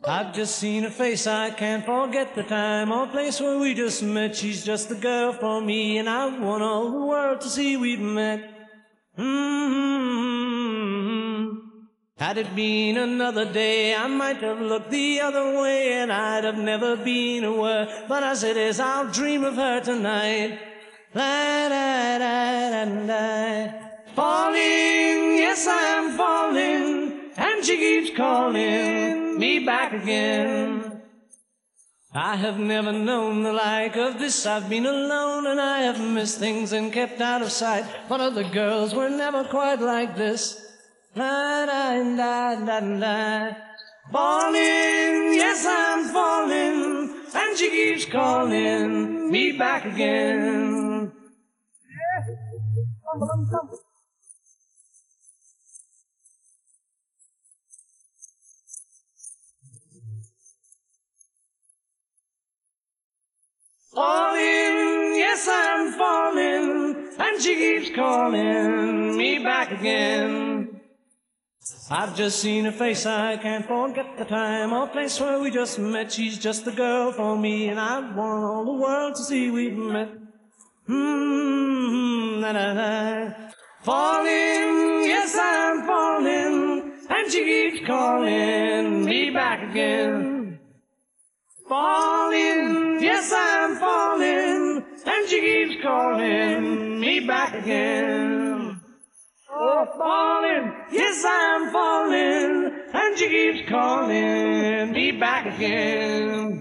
I've just seen her face, I can't forget the time or place where we just met. She's just the girl for me, and I want all the world to see we've met. Had it been another day, I might have looked the other way, and I'd have never been aware. But as it is, I'll dream of her tonight. Falling, yes, I'm falling, and she keeps calling me back again. I have never known the like of this. I've been alone and I have missed things and kept out of sight, but other girls were never quite like this. Falling, yes, I'm falling, and she keeps calling me back again. Falling, yes, I'm falling, and she keeps calling me back again. I've just seen her face, I can't forget the time or place where we just met. She's just the girl for me, and I want all the world to see we've met. Falling, yes, I'm falling, and she keeps calling me back again. Falling, yes, I'm falling, and she keeps calling me back again. Oh, falling, yes, I'm falling, and she keeps calling me back again.